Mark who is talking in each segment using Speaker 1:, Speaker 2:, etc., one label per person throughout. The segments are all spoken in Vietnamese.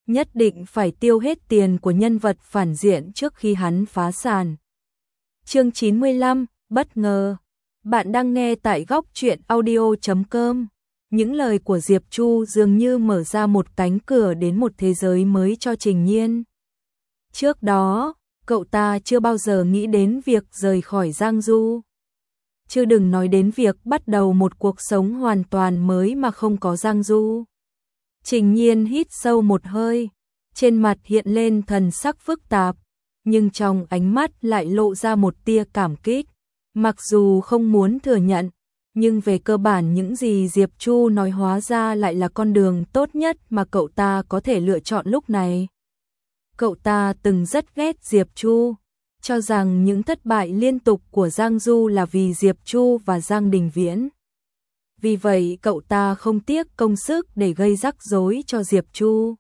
Speaker 1: nhất định phải tiêu hết tiền của nhân vật phản diện trước khi hắn phá sản. Chương 95, bất ngờ. Bạn đang nghe tại góc truyện audio.com. Những lời của Diệp Chu dường như mở ra một cánh cửa đến một thế giới mới cho Trình Nhiên. Trước đó, cậu ta chưa bao giờ nghĩ đến việc rời khỏi Giang Du. Chứ đừng nói đến việc bắt đầu một cuộc sống hoàn toàn mới mà không có Giang Du. Trình Nhiên hít sâu một hơi, trên mặt hiện lên thần sắc phức tạp, nhưng trong ánh mắt lại lộ ra một tia cảm kích. Mặc dù không muốn thừa nhận, nhưng về cơ bản những gì Diệp Chu nói hóa ra lại là con đường tốt nhất mà cậu ta có thể lựa chọn lúc này. Cậu ta từng rất ghét Diệp Chu, cho rằng những thất bại liên tục của Giang Du là vì Diệp Chu và Giang Đình Viễn. Vì vậy cậu ta không tiếc công sức để gây rắc rối cho Diệp Chu.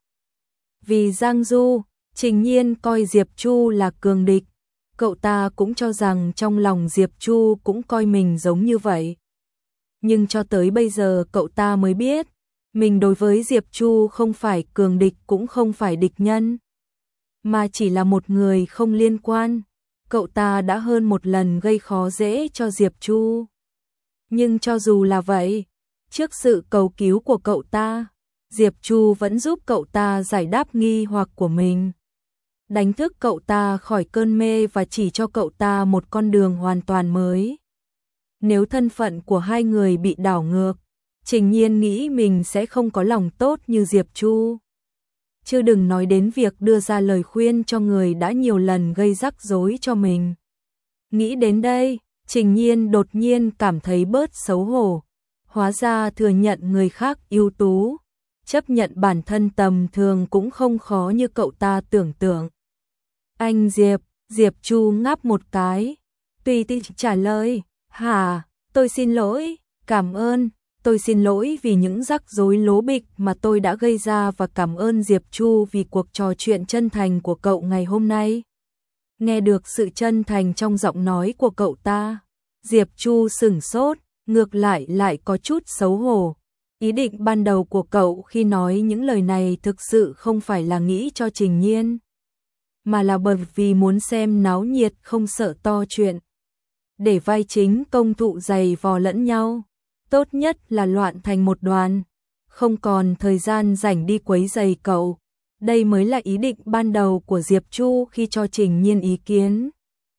Speaker 1: Vì Giang Du, Trình Nhiên coi Diệp Chu là cường địch. Cậu ta cũng cho rằng trong lòng Diệp Chu cũng coi mình giống như vậy. Nhưng cho tới bây giờ cậu ta mới biết, mình đối với Diệp Chu không phải cường địch cũng không phải địch nhân, mà chỉ là một người không liên quan. Cậu ta đã hơn một lần gây khó dễ cho Diệp Chu. Nhưng cho dù là vậy, trước sự cầu cứu của cậu ta, Diệp Chu vẫn giúp cậu ta giải đáp nghi hoặc của mình, đánh thức cậu ta khỏi cơn mê và chỉ cho cậu ta một con đường hoàn toàn mới. Nếu thân phận của hai người bị đảo ngược, Trình Nhiên nghĩ mình sẽ không có lòng tốt như Diệp Chu. Chứ đừng nói đến việc đưa ra lời khuyên cho người đã nhiều lần gây rắc rối cho mình. Nghĩ đến đây, Trình Nhiên đột nhiên cảm thấy bớt xấu hổ. Hóa ra thừa nhận người khác ưu tú, chấp nhận bản thân tầm thường cũng không khó như cậu ta tưởng tượng. Anh Diệp, Diệp Chu ngáp một cái, tùy tiện trả lời, hả, tôi xin lỗi, cảm ơn, tôi xin lỗi vì những rắc rối lố bịch mà tôi đã gây ra và cảm ơn Diệp Chu vì cuộc trò chuyện chân thành của cậu ngày hôm nay. Nghe được sự chân thành trong giọng nói của cậu ta, Diệp Chu sửng sốt, ngược lại có chút xấu hổ. Ý định ban đầu của cậu khi nói những lời này thực sự không phải là nghĩ cho Trình Nhiên, mà là bởi vì muốn xem náo nhiệt không sợ to chuyện. Để vai chính công thụ giày vò lẫn nhau, tốt nhất là loạn thành một đoàn, không còn thời gian rảnh đi quấy giày cậu. Đây mới là ý định ban đầu của Diệp Chu khi cho Trình Nhiên ý kiến.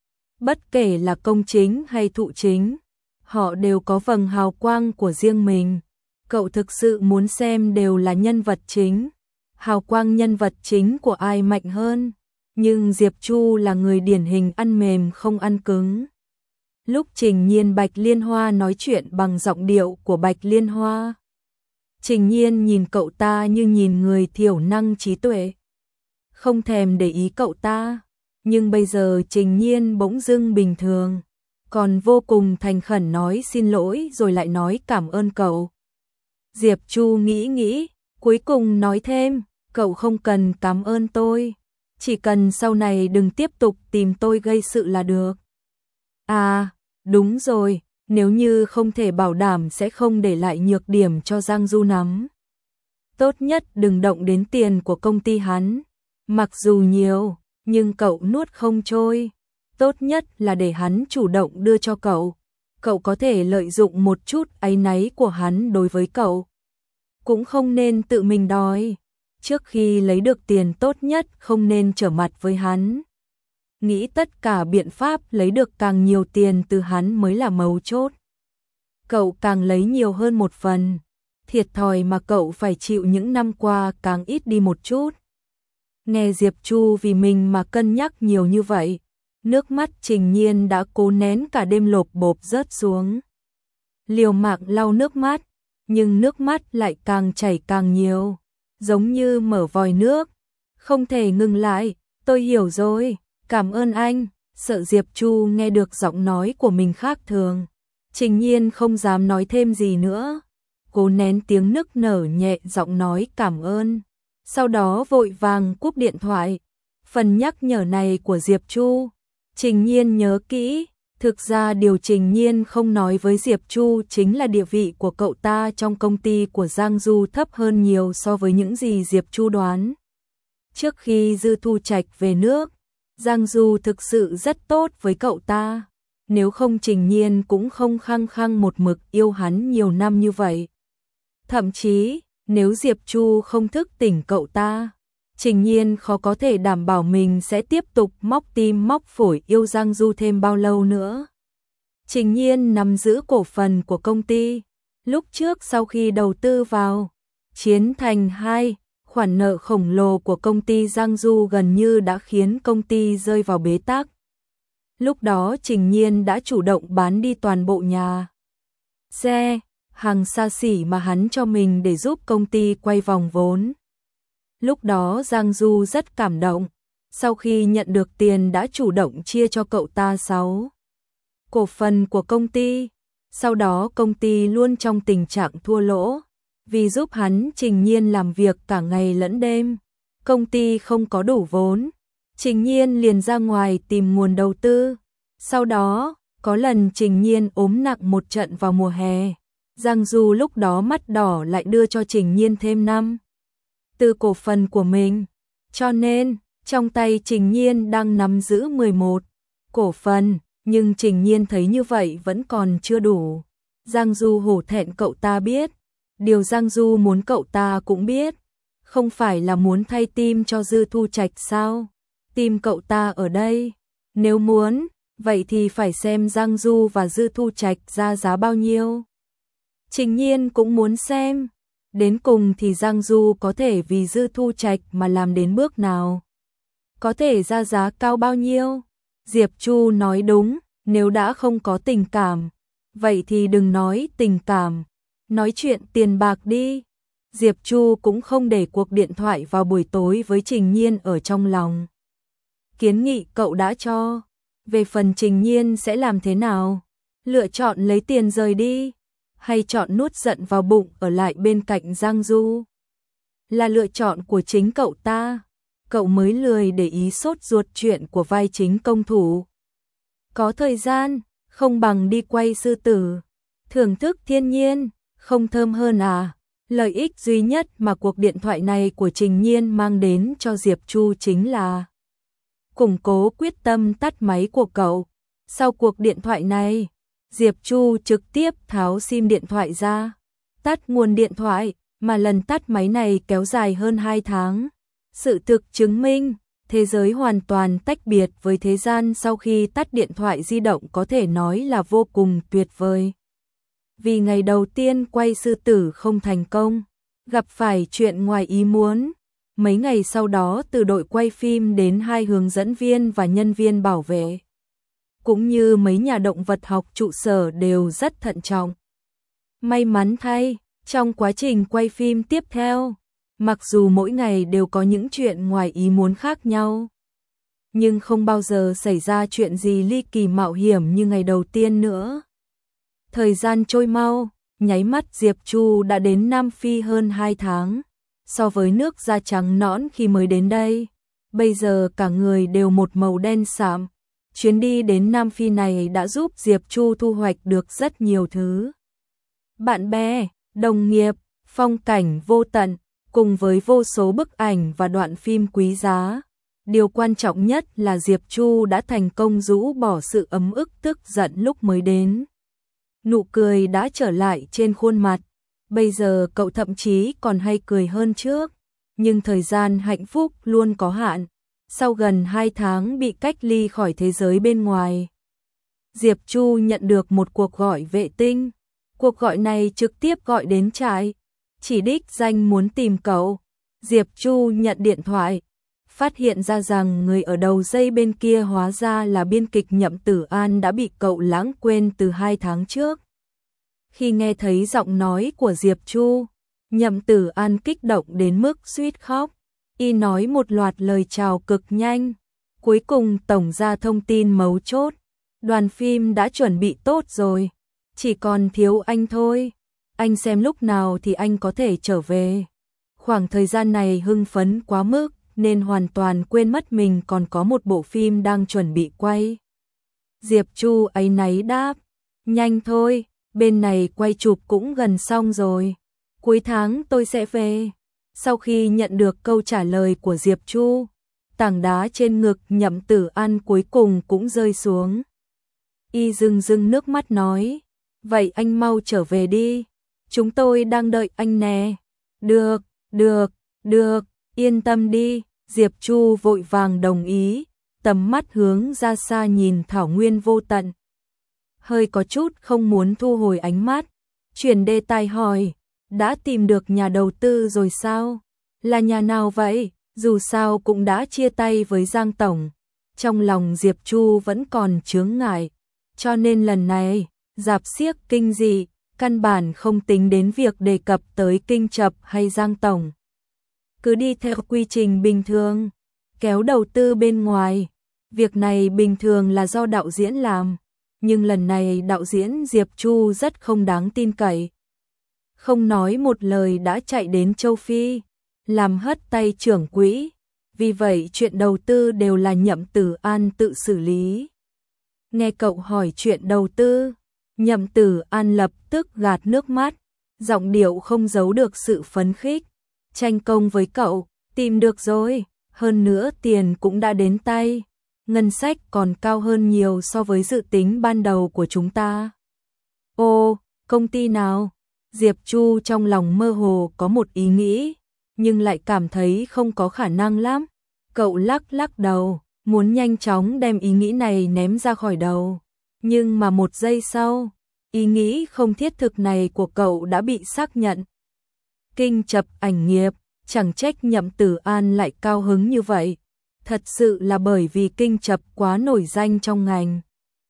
Speaker 1: Bất kể là công chính hay thụ chính, họ đều có vầng hào quang của riêng mình. Cậu thực sự muốn xem đều là nhân vật chính, hào quang nhân vật chính của ai mạnh hơn. Nhưng Diệp Chu là người điển hình ăn mềm không ăn cứng. Lúc Trình Nhiên Bạch Liên Hoa nói chuyện bằng giọng điệu của Bạch Liên Hoa, Trình Nhiên nhìn cậu ta như nhìn người thiểu năng trí tuệ, không thèm để ý cậu ta. Nhưng bây giờ Trình Nhiên bỗng dưng bình thường, còn vô cùng thành khẩn nói xin lỗi rồi lại nói cảm ơn cậu. Diệp Chu nghĩ, cuối cùng nói thêm, cậu không cần cảm ơn tôi, chỉ cần sau này đừng tiếp tục tìm tôi gây sự là được. À, đúng rồi, nếu như không thể bảo đảm sẽ không để lại nhược điểm cho Giang Du nắm. Tốt nhất đừng động đến tiền của công ty hắn, mặc dù nhiều, nhưng cậu nuốt không trôi. Tốt nhất là để hắn chủ động đưa cho cậu. Cậu có thể lợi dụng một chút áy náy của hắn đối với cậu, cũng không nên tự mình đòi. Trước khi lấy được tiền tốt nhất không nên trở mặt với hắn. Nghĩ tất cả biện pháp lấy được càng nhiều tiền từ hắn mới là mấu chốt. Cậu càng lấy nhiều hơn một phần, thiệt thòi mà cậu phải chịu những năm qua càng ít đi một chút. Nghe Diệp Chu vì mình mà cân nhắc nhiều như vậy, nước mắt Trình Nhiên đã cố nén cả đêm lộp bộp rớt xuống. Liều mạng lau nước mắt, nhưng nước mắt lại càng chảy càng nhiều, giống như mở vòi nước, không thể ngừng lại. Tôi hiểu rồi, cảm ơn anh. Sợ Diệp Chu nghe được giọng nói của mình khác thường, Trình Nhiên không dám nói thêm gì nữa, cố nén tiếng nức nở nhẹ giọng nói cảm ơn, sau đó vội vàng cúp điện thoại. Phần nhắc nhở này của Diệp Chu, Trình Nhiên nhớ kỹ. Thực ra điều Trình Nhiên không nói với Diệp Chu chính là địa vị của cậu ta trong công ty của Giang Du thấp hơn nhiều so với những gì Diệp Chu đoán. Trước khi Dư Thu Trạch về nước, Giang Du thực sự rất tốt với cậu ta, nếu không Trình Nhiên cũng không khăng khăng một mực yêu hắn nhiều năm như vậy. Thậm chí, nếu Diệp Chu không thức tỉnh cậu ta, Trình Nhiên khó có thể đảm bảo mình sẽ tiếp tục móc tim móc phổi yêu Giang Du thêm bao lâu nữa. Trình Nhiên nắm giữ cổ phần của công ty, lúc trước sau khi đầu tư vào Chiến Thành 2, khoản nợ khổng lồ của công ty Giang Du gần như đã khiến công ty rơi vào bế tắc. Lúc đó Trình Nhiên đã chủ động bán đi toàn bộ nhà xe, hàng xa xỉ mà hắn cho mình để giúp công ty quay vòng vốn. Lúc đó Giang Du rất cảm động, sau khi nhận được tiền đã chủ động chia cho cậu ta 6 cổ phần của công ty. Sau đó công ty luôn trong tình trạng thua lỗ, vì giúp hắn Trình Nhiên làm việc cả ngày lẫn đêm. Công ty không có đủ vốn, Trình Nhiên liền ra ngoài tìm nguồn đầu tư. Sau đó, có lần Trình Nhiên ốm nặng một trận vào mùa hè, Giang Du lúc đó mắt đỏ lại đưa cho Trình Nhiên thêm 4 cổ phần của mình. Cho nên, trong tay Trình Nhiên đang nắm giữ 11 cổ phần, nhưng Trình Nhiên thấy như vậy vẫn còn chưa đủ. Giang Du hổ thẹn cậu ta biết, điều Giang Du muốn cậu ta cũng biết, không phải là muốn thay tim cho Dư Thu Trạch sao? Tim cậu ta ở đây, nếu muốn, vậy thì phải xem Giang Du và Dư Thu Trạch ra giá bao nhiêu. Trình Nhiên cũng muốn xem, đến cùng thì Giang Du có thể vì Dư Thu Trạch mà làm đến bước nào, có thể ra giá cao bao nhiêu. Diệp Chu nói đúng, nếu đã không có tình cảm, vậy thì đừng nói tình cảm, nói chuyện tiền bạc đi. Diệp Chu cũng không để cuộc điện thoại vào buổi tối với Trình Nhiên ở trong lòng. Kiến nghị cậu đã cho, về phần Trình Nhiên sẽ làm thế nào? Lựa chọn lấy tiền rời đi, hay chọn nuốt giận vào bụng ở lại bên cạnh Giang Du? Là lựa chọn của chính cậu ta, cậu mới lười để ý sốt ruột chuyện của vai chính công thủ. Có thời gian, không bằng đi quay sư tử, thưởng thức thiên nhiên, không thơm hơn à? Lợi ích duy nhất mà cuộc điện thoại này của Trình Nhiên mang đến cho Diệp Chu chính là củng cố quyết tâm tắt máy của cậu. Sau cuộc điện thoại này, Diệp Chu trực tiếp tháo sim điện thoại ra, tắt nguồn điện thoại, mà lần tắt máy này kéo dài hơn 2 tháng. Sự thực chứng minh, thế giới hoàn toàn tách biệt với thế gian sau khi tắt điện thoại di động có thể nói là vô cùng tuyệt vời. Vì ngày đầu tiên quay sư tử không thành công, gặp phải chuyện ngoài ý muốn. Mấy ngày sau đó từ đội quay phim đến 2 hướng dẫn viên và nhân viên bảo vệ, cũng như mấy nhà động vật học trụ sở đều rất thận trọng. May mắn thay, trong quá trình quay phim tiếp theo, mặc dù mỗi ngày đều có những chuyện ngoài ý muốn khác nhau, nhưng không bao giờ xảy ra chuyện gì ly kỳ mạo hiểm như ngày đầu tiên nữa. Thời gian trôi mau, nháy mắt Diệp Chu đã đến Nam Phi hơn 2 tháng. So với nước da trắng nõn khi mới đến đây, bây giờ cả người đều một màu đen sạm. Chuyến đi đến Nam Phi này đã giúp Diệp Chu thu hoạch được rất nhiều thứ. Bạn bè, đồng nghiệp, phong cảnh vô tận, cùng với vô số bức ảnh và đoạn phim quý giá. Điều quan trọng nhất là Diệp Chu đã thành công rũ bỏ sự ấm ức tức giận lúc mới đến. Nụ cười đã trở lại trên khuôn mặt, bây giờ cậu thậm chí còn hay cười hơn trước, nhưng thời gian hạnh phúc luôn có hạn. Sau gần 2 tháng bị cách ly khỏi thế giới bên ngoài, Diệp Chu nhận được một cuộc gọi vệ tinh. Cuộc gọi này trực tiếp gọi đến trại, chỉ đích danh muốn tìm cậu. Diệp Chu nhận điện thoại, phát hiện ra rằng người ở đầu dây bên kia hóa ra là biên kịch Nhậm Tử An đã bị cậu lãng quên từ 2 tháng trước. Khi nghe thấy giọng nói của Diệp Chu, Nhậm Tử An kích động đến mức suýt khóc. Y nói một loạt lời chào cực nhanh. Cuối cùng tổng ra thông tin mấu chốt. Đoàn phim đã chuẩn bị tốt rồi, chỉ còn thiếu anh thôi. Anh xem lúc nào thì anh có thể trở về. Khoảng thời gian này hưng phấn quá mức nên hoàn toàn quên mất mình còn có một bộ phim đang chuẩn bị quay. Diệp Chu áy náy đáp, nhanh thôi, bên này quay chụp cũng gần xong rồi. Cuối tháng tôi sẽ về. Sau khi nhận được câu trả lời của Diệp Chu, tảng đá trên ngực Nhậm Tử An cuối cùng cũng rơi xuống. Y rưng rưng nước mắt nói, vậy anh mau trở về đi, chúng tôi đang đợi anh nè. Được, được, được, yên tâm đi, Diệp Chu vội vàng đồng ý, tầm mắt hướng ra xa nhìn thảo nguyên vô tận. Hơi có chút không muốn thu hồi ánh mắt, chuyển đề tài hỏi, đã tìm được nhà đầu tư rồi sao? Là nhà nào vậy? Dù sao cũng đã chia tay với Giang Tổng. Trong lòng Diệp Chu vẫn còn chướng ngại, cho nên lần này, rạp xiếc Kinh Dị, căn bản không tính đến việc đề cập tới Kinh Chập hay Giang Tổng. Cứ đi theo quy trình bình thường, kéo đầu tư bên ngoài. Việc này bình thường là do đạo diễn làm, nhưng lần này đạo diễn Diệp Chu rất không đáng tin cậy. Không nói một lời đã chạy đến châu Phi, làm hất tay trưởng quỹ, vì vậy chuyện đầu tư đều là Nhậm Tử An tự xử lý. Nghe cậu hỏi chuyện đầu tư, Nhậm Tử An lập tức gạt nước mắt, giọng điệu không giấu được sự phấn khích. Tranh công với cậu, tìm được rồi, hơn nữa tiền cũng đã đến tay, ngân sách còn cao hơn nhiều so với dự tính ban đầu của chúng ta. Ô, công ty nào? Diệp Chu trong lòng mơ hồ có một ý nghĩ, nhưng lại cảm thấy không có khả năng lắm. Cậu lắc lắc đầu, muốn nhanh chóng đem ý nghĩ này ném ra khỏi đầu. Nhưng mà một giây sau, ý nghĩ không thiết thực này của cậu đã bị xác nhận. Kinh Chập ảnh nghiệp, chẳng trách Nhậm Tử An lại cao hứng như vậy. Thật sự là bởi vì Kinh Chập quá nổi danh trong ngành.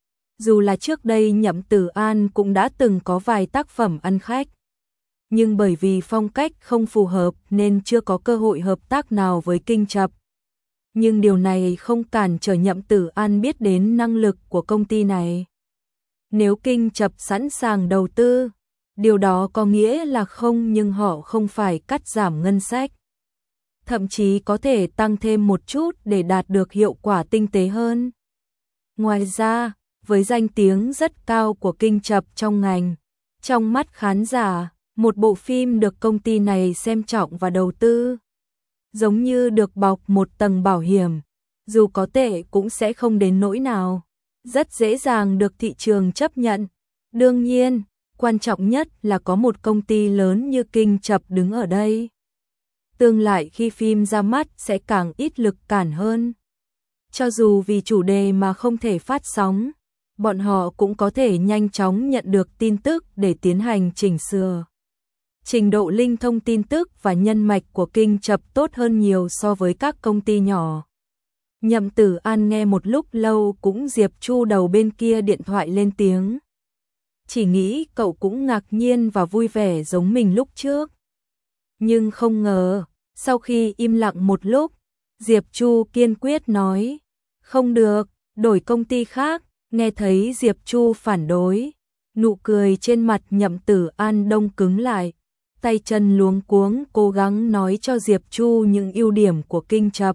Speaker 1: Dù là trước đây Nhậm Tử An cũng đã từng có vài tác phẩm ăn khách, nhưng bởi vì phong cách không phù hợp nên chưa có cơ hội hợp tác nào với Kinh Chập. Nhưng điều này không cản trở Nhậm Tử An biết đến năng lực của công ty này. Nếu Kinh Chập sẵn sàng đầu tư, điều đó có nghĩa là không, nhưng họ không phải cắt giảm ngân sách. Thậm chí có thể tăng thêm một chút để đạt được hiệu quả tinh tế hơn. Ngoài ra, với danh tiếng rất cao của Kinh Chập trong ngành, trong mắt khán giả, một bộ phim được công ty này xem trọng và đầu tư, giống như được bọc một tầng bảo hiểm, dù có tệ cũng sẽ không đến nỗi nào, rất dễ dàng được thị trường chấp nhận. Đương nhiên, quan trọng nhất là có một công ty lớn như Kinh Chập đứng ở đây. Tương lai khi phim ra mắt sẽ càng ít lực cản hơn. Cho dù vì chủ đề mà không thể phát sóng, bọn họ cũng có thể nhanh chóng nhận được tin tức để tiến hành chỉnh sửa. Trình độ linh thông tin tức và nhân mạch của Kinh Chập tốt hơn nhiều so với các công ty nhỏ. Nhậm Tử An nghe một lúc lâu cũng Diệp Chu đầu bên kia điện thoại lên tiếng. Chỉ nghĩ cậu cũng ngạc nhiên và vui vẻ giống mình lúc trước. Nhưng không ngờ, sau khi im lặng một lúc, Diệp Chu kiên quyết nói, không được, đổi công ty khác. Nghe thấy Diệp Chu phản đối, nụ cười trên mặt Nhậm Tử An đông cứng lại, tay chân luống cuống cố gắng nói cho Diệp Chu những ưu điểm của Kinh Chập.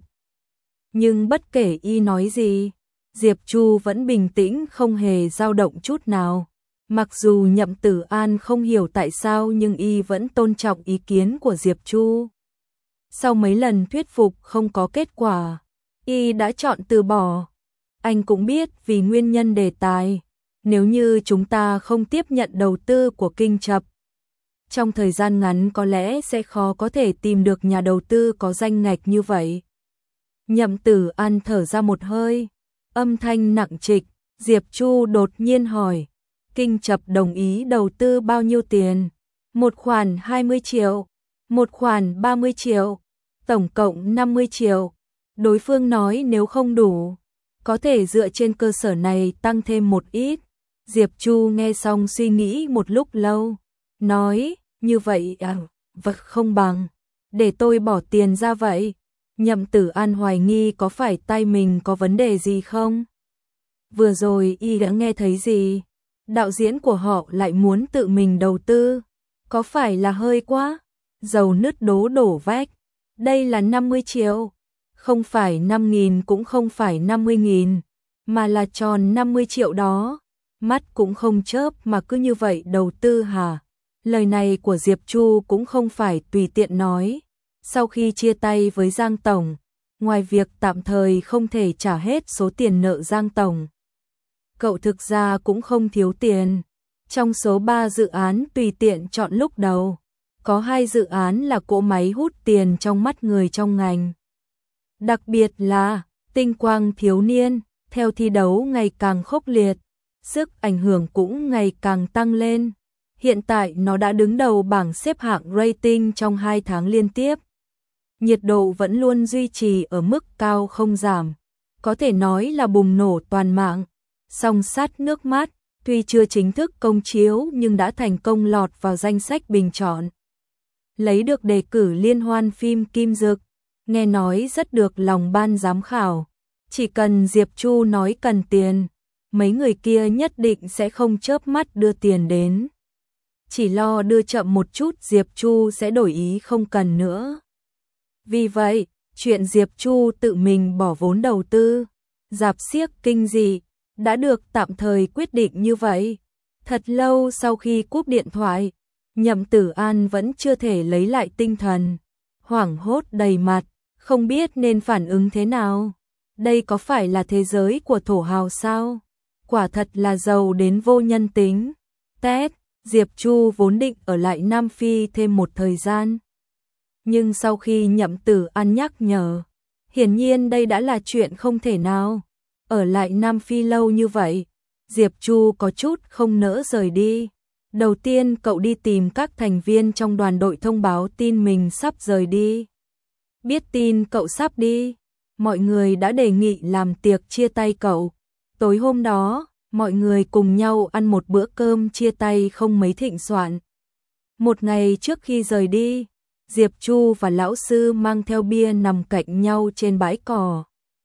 Speaker 1: Nhưng bất kể y nói gì, Diệp Chu vẫn bình tĩnh không hề dao động chút nào. Mặc dù Nhậm Tử An không hiểu tại sao nhưng y vẫn tôn trọng ý kiến của Diệp Chu. Sau mấy lần thuyết phục không có kết quả, y đã chọn từ bỏ. Anh cũng biết vì nguyên nhân đề tài, nếu như chúng ta không tiếp nhận đầu tư của Kinh Chập, trong thời gian ngắn có lẽ sẽ khó có thể tìm được nhà đầu tư có danh ngạch như vậy. Nhậm Tử An thở ra một hơi, âm thanh nặng trịch. Diệp Chu đột nhiên hỏi, Kinh Chập đồng ý đầu tư bao nhiêu tiền? Một khoản 20 triệu, một khoản 30 triệu, tổng cộng 50 triệu. Đối phương nói nếu không đủ, có thể dựa trên cơ sở này tăng thêm một ít. Diệp Chu nghe xong suy nghĩ một lúc lâu, nói, như vậy vật không bằng, để tôi bỏ tiền ra vậy. Nhậm Tử An hoài nghi có phải tay mình có vấn đề gì không? Vừa rồi y đã nghe thấy gì? Đạo diễn của họ lại muốn tự mình đầu tư, có phải là hơi quá? Dầu nứt đổ vách, đây là 50 triệu, không phải 5.000 cũng không phải 50.000, mà là tròn 50 triệu đó. Mắt cũng không chớp mà cứ như vậy đầu tư hả? Lời này của Diệp Chu cũng không phải tùy tiện nói. Sau khi chia tay với Giang Tổng, ngoài việc tạm thời không thể trả hết số tiền nợ Giang Tổng, cậu thực ra cũng không thiếu tiền. Trong số 3 dự án tùy tiện chọn lúc đầu, có 2 dự án là cỗ máy hút tiền trong mắt người trong ngành. Đặc biệt là Tinh Quang Thiếu Niên, theo thi đấu ngày càng khốc liệt, sức ảnh hưởng cũng ngày càng tăng lên. Hiện tại nó đã đứng đầu bảng xếp hạng rating trong 2 tháng liên tiếp. Nhiệt độ vẫn luôn duy trì ở mức cao không giảm, có thể nói là bùng nổ toàn mạng. Song Sắt Nước Mắt, tuy chưa chính thức công chiếu nhưng đã thành công lọt vào danh sách bình chọn, lấy được đề cử liên hoan phim Kim Dực, nghe nói rất được lòng ban giám khảo. Chỉ cần Diệp Chu nói cần tiền, mấy người kia nhất định sẽ không chớp mắt đưa tiền đến. Chỉ lo đưa chậm một chút Diệp Chu sẽ đổi ý không cần nữa. Vì vậy, chuyện Diệp Chu tự mình bỏ vốn đầu tư rạp xiếc kinh dị đã được tạm thời quyết định như vậy. Thật lâu sau khi cúp điện thoại, Nhậm Tử An vẫn chưa thể lấy lại tinh thần, hoảng hốt đầy mặt, không biết nên phản ứng thế nào. Đây có phải là thế giới của thổ hào sao? Quả thật là giàu đến vô nhân tính. Tết, Diệp Chu vốn định ở lại Nam Phi thêm một thời gian. Nhưng sau khi Nhậm Tử An nhắc nhở, hiển nhiên đây đã là chuyện không thể nào. Ở lại Nam Phi lâu như vậy, Diệp Chu có chút không nỡ rời đi. Đầu tiên cậu đi tìm các thành viên trong đoàn đội thông báo tin mình sắp rời đi. Biết tin cậu sắp đi, mọi người đã đề nghị làm tiệc chia tay cậu. Tối hôm đó, mọi người cùng nhau ăn một bữa cơm chia tay không mấy thịnh soạn. Một ngày trước khi rời đi, Diệp Chu và lão sư mang theo bia nằm cạnh nhau trên bãi cỏ.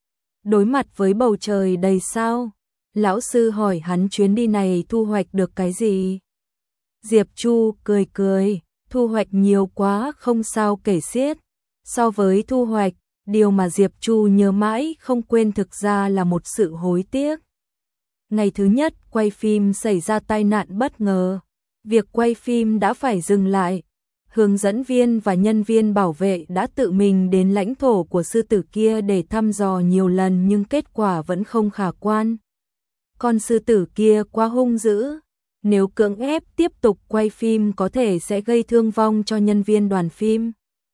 Speaker 1: Đối mặt với bầu trời đầy sao, lão sư hỏi hắn chuyến đi này thu hoạch được cái gì. Diệp Chu cười cười, thu hoạch nhiều quá không sao kể xiết. So với thu hoạch, điều mà Diệp Chu nhớ mãi không quên thực ra là một sự hối tiếc. Ngày thứ nhất quay phim xảy ra tai nạn bất ngờ, việc quay phim đã phải dừng lại. Hướng dẫn viên và nhân viên bảo vệ đã tự mình đến lãnh thổ của sư tử kia để thăm dò nhiều lần nhưng kết quả vẫn không khả quan. Con sư tử kia quá hung dữ, nếu cưỡng ép tiếp tục quay phim có thể sẽ gây thương vong cho nhân viên đoàn phim.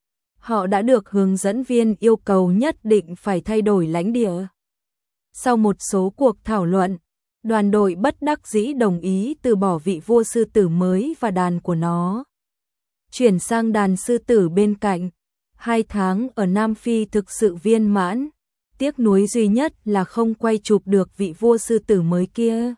Speaker 1: Họ đã được hướng dẫn viên yêu cầu nhất định phải thay đổi lãnh địa. Sau một số cuộc thảo luận, đoàn đội bất đắc dĩ đồng ý từ bỏ vị vua sư tử mới và đàn của nó, chuyển sang đàn sư tử bên cạnh. 2 tháng ở Nam Phi thực sự viên mãn, tiếc nuối duy nhất là không quay chụp được vị vua sư tử mới kia.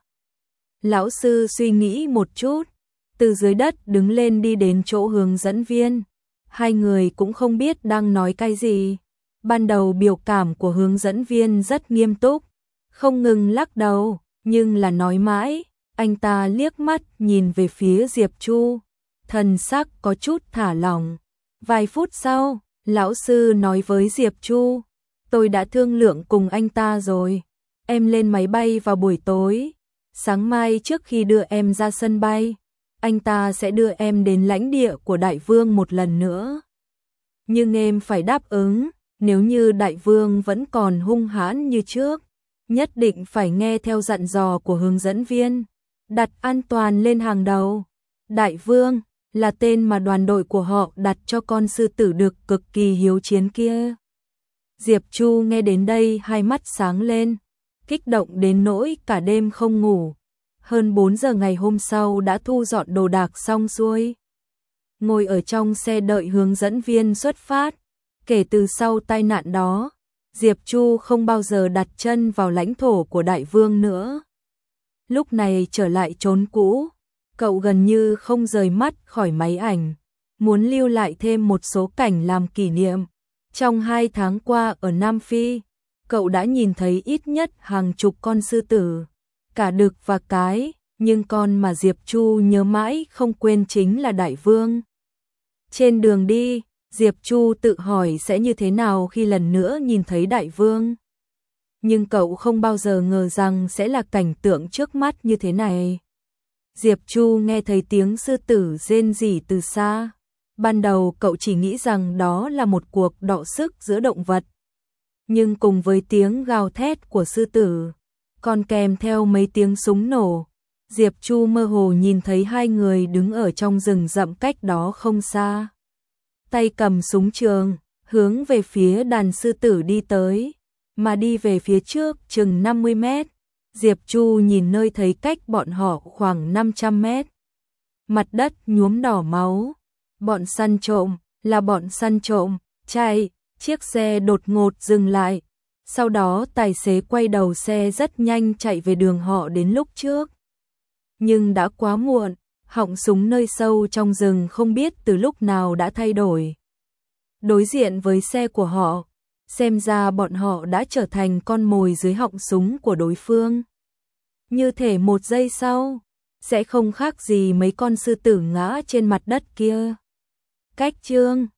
Speaker 1: Lão sư suy nghĩ một chút, từ dưới đất đứng lên đi đến chỗ hướng dẫn viên. Hai người cũng không biết đang nói cái gì. Ban đầu biểu cảm của hướng dẫn viên rất nghiêm túc, không ngừng lắc đầu, nhưng là nói mãi. Anh ta liếc mắt nhìn về phía Diệp Chu, thần sắc có chút thả lỏng. Vài phút sau, lão sư nói với Diệp Chu, tôi đã thương lượng cùng anh ta rồi. Em lên máy bay vào buổi tối. Sáng mai trước khi đưa em ra sân bay, anh ta sẽ đưa em đến lãnh địa của đại vương một lần nữa. Nhưng em phải đáp ứng, nếu như đại vương vẫn còn hung hãn như trước, nhất định phải nghe theo dặn dò của hướng dẫn viên, đặt an toàn lên hàng đầu. Đại vương là tên mà đoàn đội của họ đặt cho con sư tử đực cực kỳ hiếu chiến kia. Diệp Chu nghe đến đây hai mắt sáng lên, kích động đến nỗi cả đêm không ngủ. Hơn 4 giờ ngày hôm sau đã thu dọn đồ đạc xong xuôi. Ngồi ở trong xe đợi hướng dẫn viên xuất phát. Kể từ sau tai nạn đó, Diệp Chu không bao giờ đặt chân vào lãnh thổ của đại vương nữa. Lúc này trở lại chốn cũ, cậu gần như không rời mắt khỏi máy ảnh, muốn lưu lại thêm một số cảnh làm kỷ niệm. Trong 2 tháng qua ở Nam Phi, cậu đã nhìn thấy ít nhất hàng chục con sư tử, cả đực và cái, nhưng con mà Diệp Chu nhớ mãi không quên chính là đại vương. Trên đường đi, Diệp Chu tự hỏi sẽ như thế nào khi lần nữa nhìn thấy đại vương. Nhưng cậu không bao giờ ngờ rằng sẽ là cảnh tượng trước mắt như thế này. Diệp Chu nghe thấy tiếng sư tử rên rỉ từ xa, Ban đầu cậu chỉ nghĩ rằng đó là một cuộc đọ sức giữa động vật. Nhưng cùng với tiếng gào thét của sư tử, còn kèm theo mấy tiếng súng nổ, Diệp Chu mơ hồ nhìn thấy hai người đứng ở trong rừng rậm cách đó không xa. Tay cầm súng trường, hướng về phía đàn sư tử đi tới, mà đi về phía trước chừng 50 mét. Diệp Chu nhìn nơi thấy cách bọn họ khoảng 500 mét. Mặt đất nhuốm đỏ máu. Bọn săn trộm, là bọn săn trộm, chạy, chiếc xe đột ngột dừng lại. Sau đó tài xế quay đầu xe rất nhanh chạy về đường họ đến lúc trước. Nhưng đã quá muộn, họng súng nơi sâu trong rừng không biết từ lúc nào đã thay đổi. Đối diện với xe của họ, xem ra bọn họ đã trở thành con mồi dưới họng súng của đối phương. Như thể một giây sau, sẽ không khác gì mấy con sư tử ngã trên mặt đất kia. Cách chương